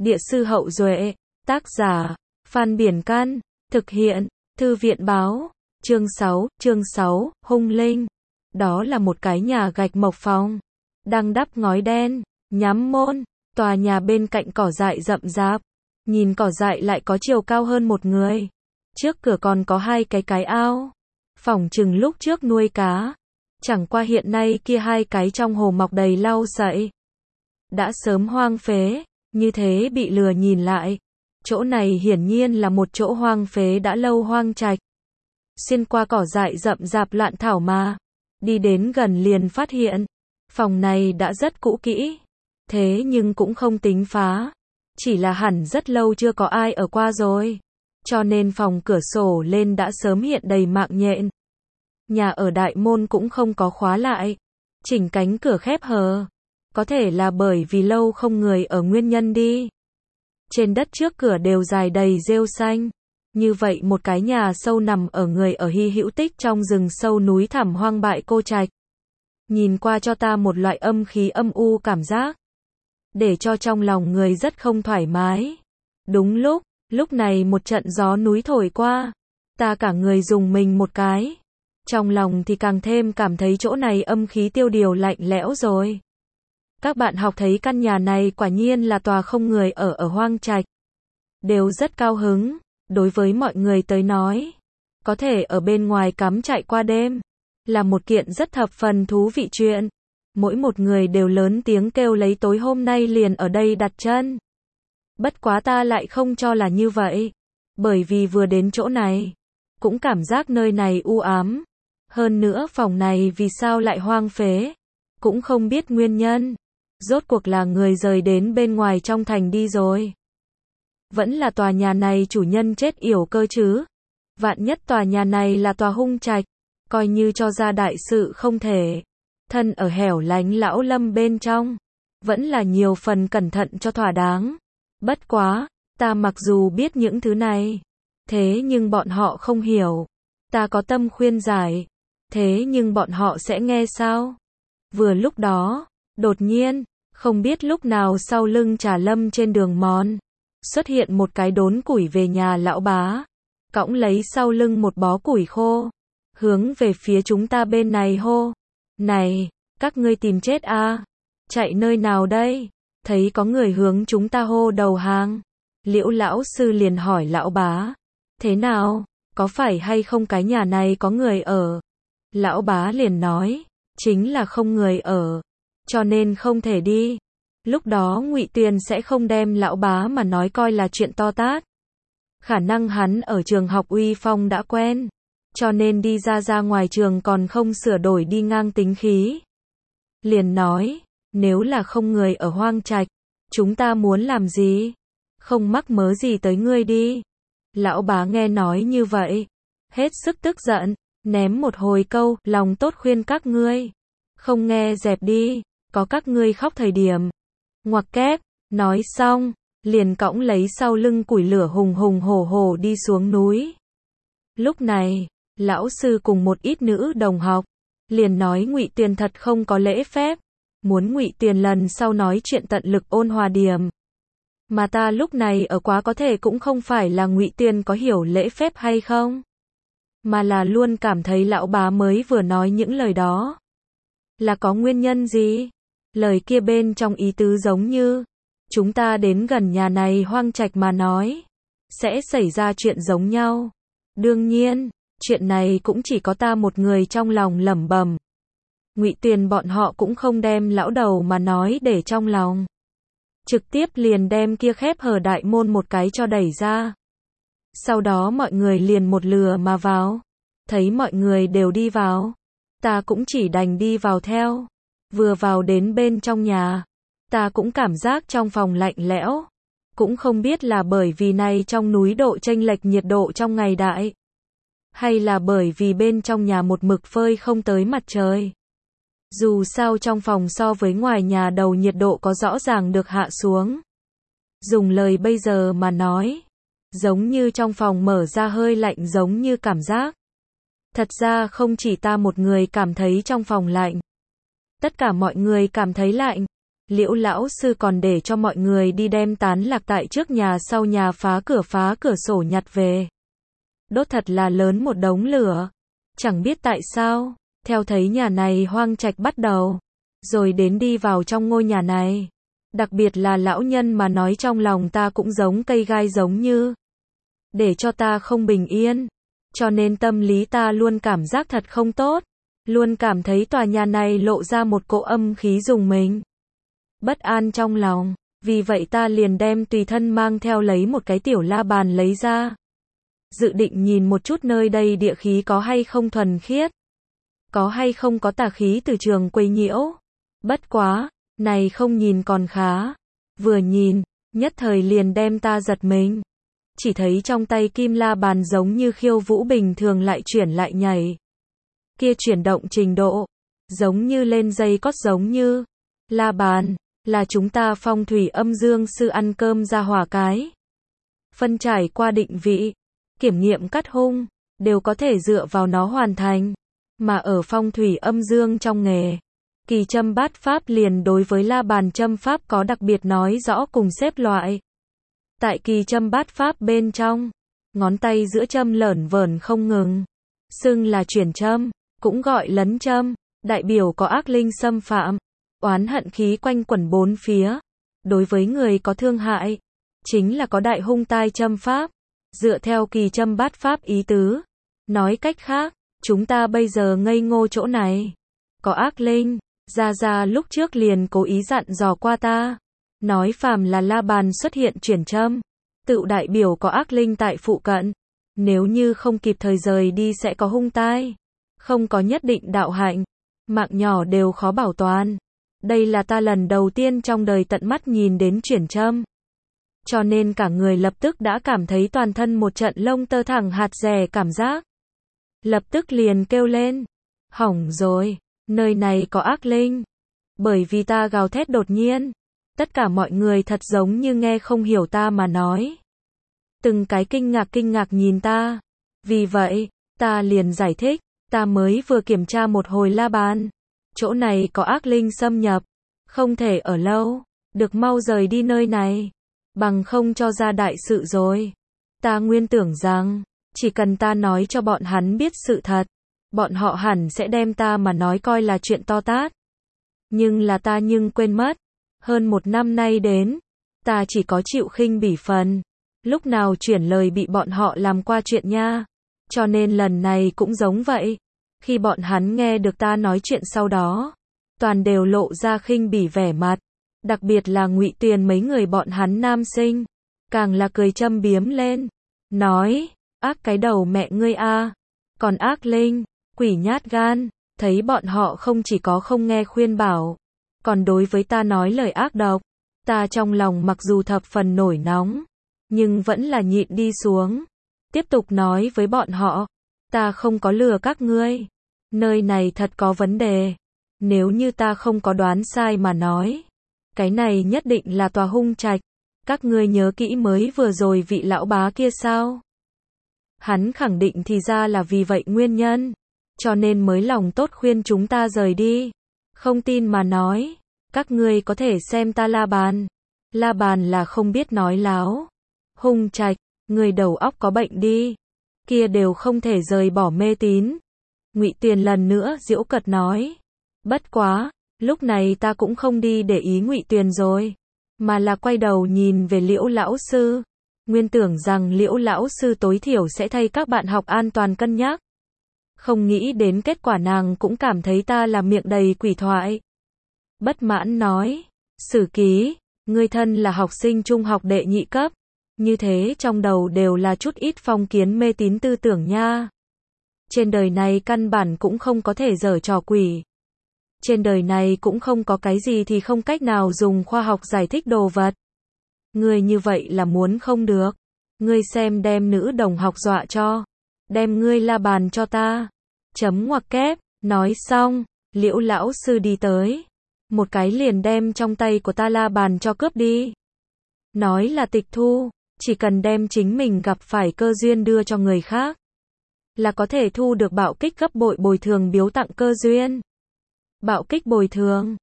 Địa sư Hậu Duệ, tác giả, Phan Biển Căn, thực hiện, Thư viện Báo, chương 6, Hung Linh. Đó là một cái nhà gạch mộc phòng, đang đắp ngói đen, nhắm môn, tòa nhà bên cạnh cỏ dại rậm rạp, nhìn cỏ dại lại có chiều cao hơn một người. Trước cửa còn có hai cái ao, phỏng chừng lúc trước nuôi cá, chẳng qua hiện nay kia hai cái trong hồ mọc đầy lau sậy. Đã sớm hoang phế, như thế bị lừa nhìn lại. Chỗ này hiển nhiên là một chỗ hoang phế đã lâu hoang trạch. Xuyên qua cỏ dại rậm rạp loạn thảo mà, đi đến gần liền phát hiện, phòng này đã rất cũ kỹ, thế nhưng cũng không tính phá, chỉ là hẳn rất lâu chưa có ai ở qua rồi, cho nên phòng cửa sổ lên đã sớm hiện đầy mạng nhện. Nhà ở đại môn cũng không có khóa lại, chỉnh cánh cửa khép hờ, có thể là bởi vì lâu không người ở nguyên nhân đi. Trên đất trước cửa đều dài đầy rêu xanh, như vậy một cái nhà sâu nằm ở người ở hy hữu tích trong rừng sâu núi thẳm hoang bại cô trạch. Nhìn qua cho ta một loại âm khí âm u cảm giác, để cho trong lòng người rất không thoải mái. Đúng lúc này một trận gió núi thổi qua, ta cả người rùng mình một cái. Trong lòng thì càng thêm cảm thấy chỗ này âm khí tiêu điều lạnh lẽo rồi. Các bạn học thấy căn nhà này quả nhiên là tòa không người ở hoang trạch. Đều rất cao hứng, đối với mọi người tới nói. Có thể ở bên ngoài cắm trại qua đêm, là một kiện rất thập phần thú vị chuyện. Mỗi một người đều lớn tiếng kêu lấy tối hôm nay liền ở đây đặt chân. Bất quá ta lại không cho là như vậy. Bởi vì vừa đến chỗ này, cũng cảm giác nơi này u ám. Hơn nữa phòng này vì sao lại hoang phế, cũng không biết nguyên nhân. Rốt cuộc là người rời đến bên ngoài trong thành đi rồi. Vẫn là tòa nhà này chủ nhân chết yểu cơ chứ. Vạn nhất tòa nhà này là tòa hung trạch, coi như cho ra đại sự không thể. Thân ở hẻo lánh lão lâm bên trong, vẫn là nhiều phần cẩn thận cho thỏa đáng. Bất quá, ta mặc dù biết những thứ này, thế nhưng bọn họ không hiểu. Ta có tâm khuyên giải, thế nhưng bọn họ sẽ nghe sao? Vừa lúc đó, đột nhiên, không biết lúc nào sau lưng Trà Lâm trên đường mòn, xuất hiện một cái đốn củi về nhà lão bá, cõng lấy sau lưng một bó củi khô, hướng về phía chúng ta bên này hô. Này, các ngươi tìm chết à? Chạy nơi nào đây? Thấy có người hướng chúng ta hô đầu hàng. Liễu lão sư liền hỏi lão bá, thế nào? Có phải hay không cái nhà này có người ở? Lão bá liền nói, chính là không người ở, cho nên không thể đi. Lúc đó Ngụy Tuyền sẽ không đem lão bá mà nói coi là chuyện to tát. Khả năng hắn ở trường học uy phong đã quen, cho nên đi ra ngoài trường còn không sửa đổi đi ngang tính khí. Liền nói, nếu là không người ở hoang trạch, chúng ta muốn làm gì? Không mắc mớ gì tới ngươi đi. Lão bá nghe nói như vậy, hết sức tức giận, ném một hồi câu, lòng tốt khuyên các ngươi. Không nghe dẹp đi, có các ngươi khóc thời điểm. Ngoặc kép, nói xong, liền cõng lấy sau lưng củi lửa hùng hổ đi xuống núi. Lúc này, lão sư cùng một ít nữ đồng học, liền nói Ngụy Tuyền thật không có lễ phép, muốn Ngụy Tuyền lần sau nói chuyện tận lực ôn hòa điểm. Mà ta lúc này ở quá có thể cũng không phải là Ngụy Tuyền có hiểu lễ phép hay không, mà là luôn cảm thấy lão bá mới vừa nói những lời đó là có nguyên nhân gì. Lời kia bên trong ý tứ giống như, chúng ta đến gần nhà này hoang trạch mà nói, sẽ xảy ra chuyện giống nhau. Đương nhiên, chuyện này cũng chỉ có ta một người trong lòng lẩm bẩm. Ngụy Tuyền bọn họ cũng không đem lão đầu mà nói để trong lòng. Trực tiếp liền đem kia khép hờ đại môn một cái cho đẩy ra. Sau đó mọi người liền một lừa mà vào. Thấy mọi người đều đi vào, ta cũng chỉ đành đi vào theo. Vừa vào đến bên trong nhà, ta cũng cảm giác trong phòng lạnh lẽo. Cũng không biết là bởi vì này trong núi độ chênh lệch nhiệt độ trong ngày đại, hay là bởi vì bên trong nhà một mực phơi không tới mặt trời. Dù sao trong phòng so với ngoài nhà đầu nhiệt độ có rõ ràng được hạ xuống. Dùng lời bây giờ mà nói, giống như trong phòng mở ra hơi lạnh giống như cảm giác. Thật ra không chỉ ta một người cảm thấy trong phòng lạnh. Tất cả mọi người cảm thấy lạnh. Liễu lão sư còn để cho mọi người đi đem tán lạc tại trước nhà sau nhà phá cửa sổ nhặt về. Đốt thật là lớn một đống lửa. Chẳng biết tại sao, theo thấy nhà này hoang trạch bắt đầu, rồi đến đi vào trong ngôi nhà này. Đặc biệt là lão nhân mà nói trong lòng ta cũng giống cây gai giống như để cho ta không bình yên. Cho nên tâm lý ta luôn cảm giác thật không tốt. Luôn cảm thấy tòa nhà này lộ ra một cỗ âm khí rùng mình. Bất an trong lòng. Vì vậy ta liền đem tùy thân mang theo lấy một cái tiểu la bàn lấy ra. Dự định nhìn một chút nơi đây địa khí có hay không thuần khiết. Có hay không có tà khí từ trường quấy nhiễu. Bất quá, này không nhìn còn khá. Vừa nhìn, nhất thời liền đem ta giật mình. Chỉ thấy trong tay kim la bàn giống như khiêu vũ bình thường lại chuyển lại nhảy. Kia chuyển động trình độ, giống như lên dây cót giống như. La bàn, là chúng ta phong thủy âm dương sư ăn cơm ra hỏa cái. Phân trải qua định vị, kiểm nghiệm cắt hung, đều có thể dựa vào nó hoàn thành. Mà ở phong thủy âm dương trong nghề, kỳ châm bát pháp liền đối với la bàn châm pháp có đặc biệt nói rõ cùng xếp loại. Tại kỳ châm bát pháp bên trong, ngón tay giữa châm lởn vởn không ngừng. Xưng là chuyển châm, cũng gọi lấn châm, đại biểu có ác linh xâm phạm, oán hận khí quanh quẩn bốn phía. Đối với người có thương hại, chính là có đại hung tai châm pháp. Dựa theo kỳ châm bát pháp ý tứ, nói cách khác, chúng ta bây giờ ngây ngô chỗ này, có ác linh. Gia lúc trước liền cố ý dặn dò qua ta, nói phàm là la bàn xuất hiện chuyển châm, tự đại biểu có ác linh tại phụ cận. Nếu như không kịp thời rời đi sẽ có hung tai, không có nhất định đạo hạnh, mạng nhỏ đều khó bảo toàn. Đây là ta lần đầu tiên trong đời tận mắt nhìn đến chuyển châm. Cho nên cả người lập tức đã cảm thấy toàn thân một trận lông tơ thẳng hạt rè cảm giác. Lập tức liền kêu lên, hỏng rồi, nơi này có ác linh. Bởi vì ta gào thét đột nhiên, tất cả mọi người thật giống như nghe không hiểu ta mà nói. Từng cái kinh ngạc nhìn ta. Vì vậy, ta liền giải thích, ta mới vừa kiểm tra một hồi la bàn. Chỗ này có ác linh xâm nhập, không thể ở lâu, được mau rời đi nơi này, bằng không cho ra đại sự rồi. Ta nguyên tưởng rằng, chỉ cần ta nói cho bọn hắn biết sự thật, bọn họ hẳn sẽ đem ta mà nói coi là chuyện to tát. Nhưng là ta quên mất, hơn một năm nay đến, ta chỉ có chịu khinh bỉ phần, lúc nào chuyển lời bị bọn họ làm qua chuyện nha. Cho nên lần này cũng giống vậy, khi bọn hắn nghe được ta nói chuyện sau đó, toàn đều lộ ra khinh bỉ vẻ mặt, đặc biệt là Ngụy Tuyền mấy người bọn hắn nam sinh, càng là cười châm biếm lên, nói, ác cái đầu mẹ ngươi a, còn ác linh, quỷ nhát gan. Thấy bọn họ không chỉ có không nghe khuyên bảo, còn đối với ta nói lời ác độc, ta trong lòng mặc dù thập phần nổi nóng, nhưng vẫn là nhịn đi xuống. Tiếp tục nói với bọn họ, ta không có lừa các ngươi, nơi này thật có vấn đề. Nếu như ta không có đoán sai mà nói, cái này nhất định là tòa hung trạch. Các ngươi nhớ kỹ mới vừa rồi vị lão bá kia sao? Hắn khẳng định thì ra là vì vậy nguyên nhân, cho nên mới lòng tốt khuyên chúng ta rời đi. Không tin mà nói, các ngươi có thể xem ta la bàn. La bàn là không biết nói láo. Hung trạch, người đầu óc có bệnh đi. Kia đều không thể rời bỏ mê tín. Ngụy Tuyền lần nữa giễu cợt nói. Bất quá, lúc này ta cũng không đi để ý Ngụy Tuyền rồi, mà là quay đầu nhìn về Liễu lão sư. Nguyên tưởng rằng Liễu lão sư tối thiểu sẽ thay các bạn học an toàn cân nhắc. Không nghĩ đến kết quả nàng cũng cảm thấy ta là miệng đầy quỷ thoại. Bất mãn nói, Sử Ký, ngươi thân là học sinh trung học đệ nhị cấp, như thế trong đầu đều là chút ít phong kiến mê tín tư tưởng nha. Trên đời này căn bản cũng không có thể giở trò quỷ. Trên đời này cũng không có cái gì thì không cách nào dùng khoa học giải thích đồ vật. Ngươi như vậy là muốn không được. Ngươi xem đem nữ đồng học dọa cho. Đem ngươi la bàn cho ta. Chấm ngoặc kép. Nói xong, Liễu lão sư đi tới. Một cái liền đem trong tay của ta la bàn cho cướp đi. Nói là tịch thu. Chỉ cần đem chính mình gặp phải cơ duyên đưa cho người khác, là có thể thu được bạo kích gấp bội bồi thường biếu tặng cơ duyên. Bạo kích bồi thường.